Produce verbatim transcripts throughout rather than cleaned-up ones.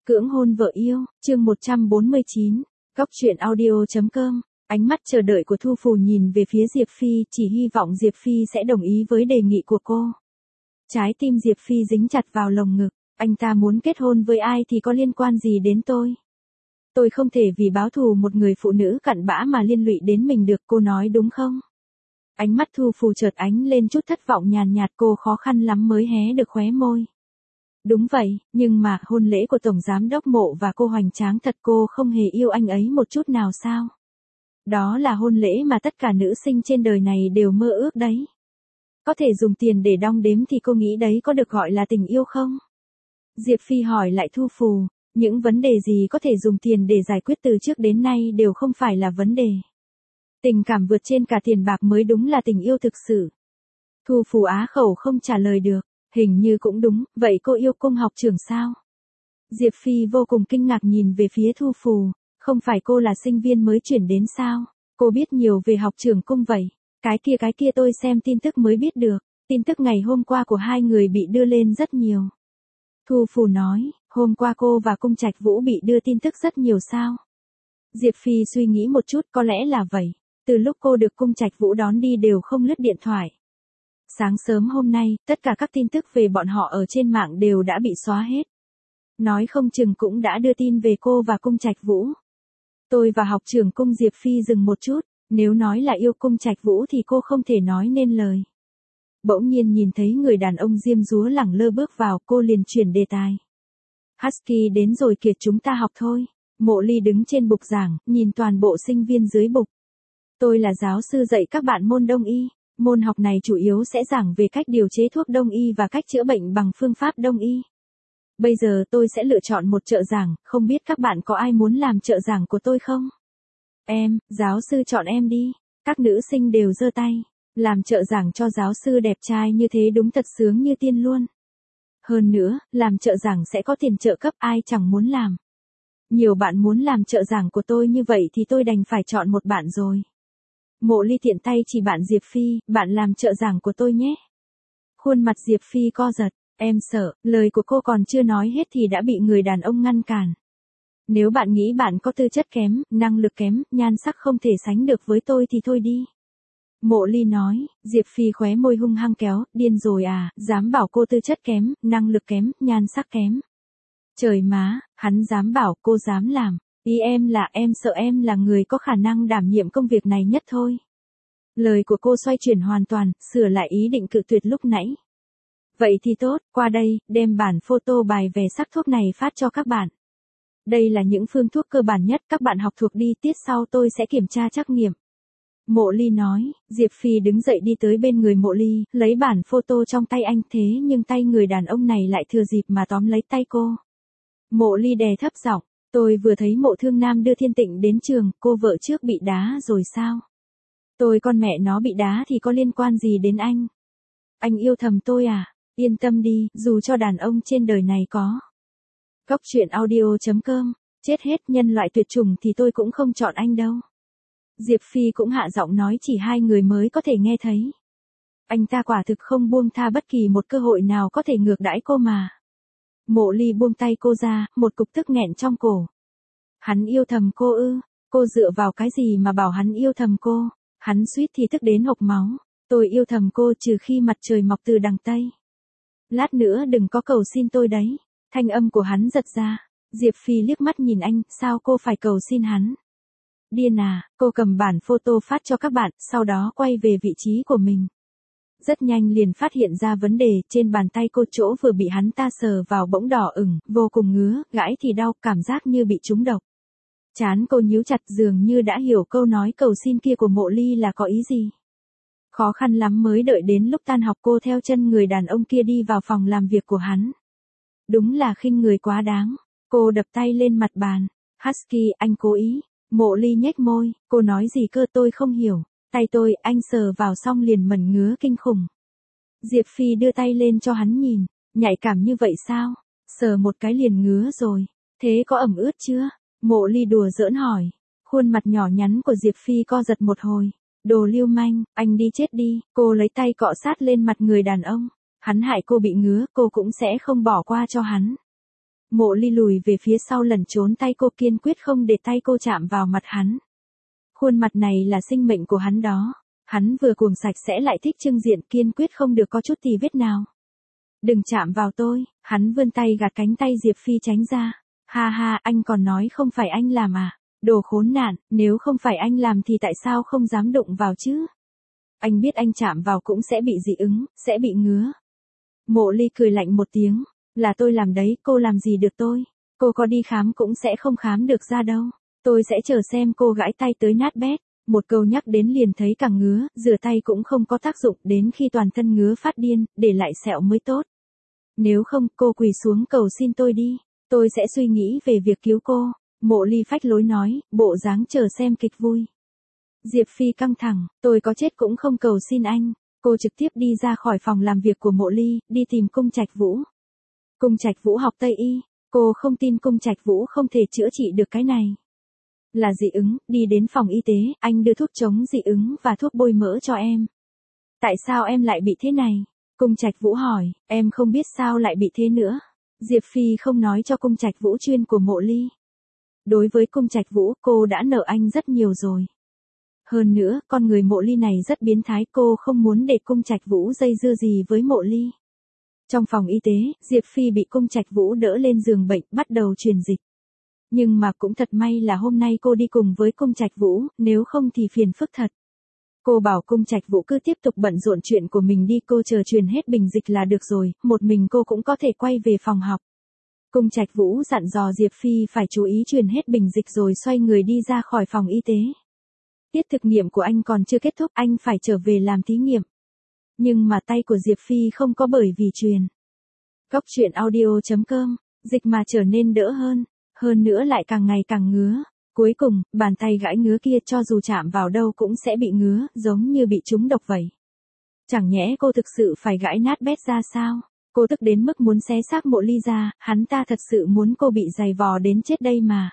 Cưỡng hôn vợ yêu, chương một trăm bốn mươi chín, Góc truyện audio.com. Ánh mắt chờ đợi của Thu Phù nhìn về phía Diệp Phi, chỉ hy vọng Diệp Phi sẽ đồng ý với đề nghị của cô. Trái tim Diệp Phi dính chặt vào lồng ngực, anh ta muốn kết hôn với ai thì có liên quan gì đến tôi. Tôi không thể vì báo thù một người phụ nữ cặn bã mà liên lụy đến mình được, cô nói đúng không? Ánh mắt Thu Phù chợt ánh lên chút thất vọng nhàn nhạt, cô khó khăn lắm mới hé được khóe môi. Đúng vậy, nhưng mà hôn lễ của Tổng Giám đốc Mộ và cô hoành tráng thật, cô không hề yêu anh ấy một chút nào sao? Đó là hôn lễ mà tất cả nữ sinh trên đời này đều mơ ước đấy. Có thể dùng tiền để đong đếm thì cô nghĩ đấy có được gọi là tình yêu không? Diệp Phi hỏi lại Thu Phù, những vấn đề gì có thể dùng tiền để giải quyết từ trước đến nay đều không phải là vấn đề. Tình cảm vượt trên cả tiền bạc mới đúng là tình yêu thực sự. Thu Phù á khẩu không trả lời được. Hình như cũng đúng, vậy cô yêu cung học trưởng sao? Diệp Phi vô cùng kinh ngạc nhìn về phía Thu Phù, không phải cô là sinh viên mới chuyển đến sao? Cô biết nhiều về học trưởng cung vậy. Cái kia cái kia tôi xem tin tức mới biết được, tin tức ngày hôm qua của hai người bị đưa lên rất nhiều. Thu Phù nói, hôm qua cô và Cung Trạch Vũ bị đưa tin tức rất nhiều sao? Diệp Phi suy nghĩ một chút, có lẽ là vậy. Từ lúc cô được Cung Trạch Vũ đón đi đều không lướt điện thoại. Sáng sớm hôm nay, tất cả các tin tức về bọn họ ở trên mạng đều đã bị xóa hết. Nói không chừng cũng đã đưa tin về cô và Cung Trạch Vũ. Tôi và học trưởng Cung Diệp Phi dừng một chút, nếu nói là yêu Cung Trạch Vũ thì cô không thể nói nên lời. Bỗng nhiên nhìn thấy người đàn ông diêm dúa lẳng lơ bước vào, cô liền chuyển đề tài. Husky đến rồi kìa, chúng ta học thôi. Mộ Ly đứng trên bục giảng, nhìn toàn bộ sinh viên dưới bục. Tôi là giáo sư dạy các bạn môn Đông y. Môn học này chủ yếu sẽ giảng về cách điều chế thuốc Đông y và cách chữa bệnh bằng phương pháp Đông y. Bây giờ tôi sẽ lựa chọn một trợ giảng, không biết các bạn có ai muốn làm trợ giảng của tôi không? Em, giáo sư chọn em đi. Các nữ sinh đều giơ tay. Làm trợ giảng cho giáo sư đẹp trai như thế đúng thật sướng như tiên luôn. Hơn nữa, làm trợ giảng sẽ có tiền trợ cấp, ai chẳng muốn làm. Nhiều bạn muốn làm trợ giảng của tôi như vậy thì tôi đành phải chọn một bạn rồi. Mộ Ly tiện tay chỉ bạn Diệp Phi, bạn làm trợ giảng của tôi nhé. Khuôn mặt Diệp Phi co giật, em sợ, lời của cô còn chưa nói hết thì đã bị người đàn ông ngăn cản. Nếu bạn nghĩ bạn có tư chất kém, năng lực kém, nhan sắc không thể sánh được với tôi thì thôi đi. Mộ Ly nói, Diệp Phi khóe môi hung hăng kéo, điên rồi à, dám bảo cô tư chất kém, năng lực kém, nhan sắc kém. Trời má, hắn dám bảo, cô dám làm. Ý em là em sợ em là người có khả năng đảm nhiệm công việc này nhất thôi. Lời của cô xoay chuyển hoàn toàn, sửa lại ý định cự tuyệt lúc nãy. Vậy thì tốt, qua đây, đem bản photo bài về sắc thuốc này phát cho các bạn. Đây là những phương thuốc cơ bản nhất, các bạn học thuộc đi, tiết sau tôi sẽ kiểm tra trắc nghiệm. Mộ Ly nói, Diệp Phi đứng dậy đi tới bên người Mộ Ly, lấy bản photo trong tay anh, thế nhưng tay người đàn ông này lại thừa dịp mà tóm lấy tay cô. Mộ Ly đè thấp giọng. Tôi vừa thấy Mộ Thương Nam đưa Thiên Tịnh đến trường, cô vợ trước bị đá rồi sao? Tôi con mẹ nó bị đá thì có liên quan gì đến anh? Anh yêu thầm tôi à? Yên tâm đi, dù cho đàn ông trên đời này có. Góc truyện audio.com, chết hết nhân loại tuyệt chủng thì tôi cũng không chọn anh đâu. Diệp Phi cũng hạ giọng nói, chỉ hai người mới có thể nghe thấy. Anh ta quả thực không buông tha bất kỳ một cơ hội nào có thể ngược đãi cô mà. Mộ Ly buông tay cô ra, một cục tức nghẹn trong cổ. Hắn yêu thầm cô ư? Cô dựa vào cái gì mà bảo hắn yêu thầm cô? Hắn suýt thì tức đến hộc máu. Tôi yêu thầm cô trừ khi mặt trời mọc từ đằng Tây. Lát nữa đừng có cầu xin tôi đấy. Thanh âm của hắn giật ra. Diệp Phi liếc mắt nhìn anh, sao cô phải cầu xin hắn? Điên à, cô cầm bản photo phát cho các bạn, sau đó quay về vị trí của mình. Rất nhanh liền phát hiện ra vấn đề, trên bàn tay cô chỗ vừa bị hắn ta sờ vào bỗng đỏ ửng, vô cùng ngứa, gãi thì đau, cảm giác như bị trúng độc. Trán cô nhíu chặt, dường như đã hiểu câu nói cầu xin kia của Mộ Ly là có ý gì. Khó khăn lắm mới đợi đến lúc tan học cô theo chân người đàn ông kia đi vào phòng làm việc của hắn. Đúng là khinh người quá đáng. Cô đập tay lên mặt bàn. Husky, anh cố ý. Mộ Ly nhếch môi, cô nói gì cơ, tôi không hiểu. Tay tôi, anh sờ vào xong liền mẩn ngứa kinh khủng. Diệp Phi đưa tay lên cho hắn nhìn, nhạy cảm như vậy sao? Sờ một cái liền ngứa rồi. Thế có ẩm ướt chưa? Mộ Ly đùa giỡn hỏi. Khuôn mặt nhỏ nhắn của Diệp Phi co giật một hồi. Đồ lưu manh, anh đi chết đi. Cô lấy tay cọ sát lên mặt người đàn ông. Hắn hại cô bị ngứa, cô cũng sẽ không bỏ qua cho hắn. Mộ Ly lùi về phía sau lẩn trốn tay cô, kiên quyết không để tay cô chạm vào mặt hắn. Khuôn mặt này là sinh mệnh của hắn đó. Hắn vừa cuồng sạch sẽ lại thích trưng diện, kiên quyết không được có chút tì vết nào. Đừng chạm vào tôi, hắn vươn tay gạt cánh tay Diệp Phi tránh ra. Ha ha, anh còn nói không phải anh làm à? Đồ khốn nạn, nếu không phải anh làm thì tại sao không dám đụng vào chứ? Anh biết anh chạm vào cũng sẽ bị dị ứng, sẽ bị ngứa. Mộ Ly cười lạnh một tiếng, là tôi làm đấy, cô làm gì được tôi? Cô có đi khám cũng sẽ không khám được ra đâu. Tôi sẽ chờ xem cô gãi tay tới nát bét. Một câu nhắc đến liền thấy càng ngứa, rửa tay cũng không có tác dụng, đến khi toàn thân ngứa phát điên, để lại sẹo mới tốt. Nếu không, cô quỳ xuống cầu xin tôi đi. Tôi sẽ suy nghĩ về việc cứu cô. Mộ Ly phách lối nói, bộ dáng chờ xem kịch vui. Diệp Phi căng thẳng, tôi có chết cũng không cầu xin anh. Cô trực tiếp đi ra khỏi phòng làm việc của Mộ Ly, đi tìm Cung Trạch Vũ. Cung Trạch Vũ học Tây y, cô không tin Cung Trạch Vũ không thể chữa trị được cái này. Là dị ứng, đi đến phòng y tế, anh đưa thuốc chống dị ứng và thuốc bôi mỡ cho em. Tại sao em lại bị thế này? Cung Trạch Vũ hỏi, em không biết sao lại bị thế nữa. Diệp Phi không nói cho Cung Trạch Vũ chuyên của Mộ Ly. Đối với Cung Trạch Vũ, cô đã nợ anh rất nhiều rồi. Hơn nữa, con người Mộ Ly này rất biến thái, cô không muốn để Cung Trạch Vũ dây dưa gì với Mộ Ly. Trong phòng y tế, Diệp Phi bị Cung Trạch Vũ đỡ lên giường bệnh, bắt đầu truyền dịch. Nhưng mà cũng thật may là hôm nay cô đi cùng với Cung Trạch Vũ, nếu không thì phiền phức thật. Cô bảo Cung Trạch Vũ cứ tiếp tục bận rộn chuyện của mình đi, cô chờ truyền hết bình dịch là được rồi, một mình cô cũng có thể quay về phòng học. Cung Trạch Vũ dặn dò Diệp Phi phải chú ý truyền hết bình dịch rồi xoay người đi ra khỏi phòng y tế. Tiết thực nghiệm của anh còn chưa kết thúc, anh phải trở về làm thí nghiệm. Nhưng mà tay của Diệp Phi không có bởi vì truyền. Góc truyện audio chấm com, dịch mà trở nên đỡ hơn, hơn nữa lại càng ngày càng ngứa. Cuối cùng, bàn tay gãi ngứa kia cho dù chạm vào đâu cũng sẽ bị ngứa, giống như bị trúng độc vậy. Chẳng nhẽ cô thực sự phải gãi nát bét ra sao? Cô tức đến mức muốn xé xác Mộ Ly ra, hắn ta thật sự muốn cô bị giày vò đến chết đây mà.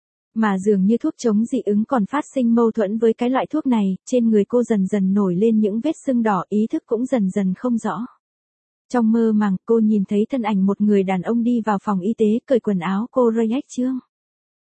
Mà dường như thuốc chống dị ứng còn phát sinh mâu thuẫn với cái loại thuốc này, trên người cô dần dần nổi lên những vết sưng đỏ, ý thức cũng dần dần không rõ. Trong mơ màng, cô nhìn thấy thân ảnh một người đàn ông đi vào phòng y tế, cởi quần áo cô Rayek Trương.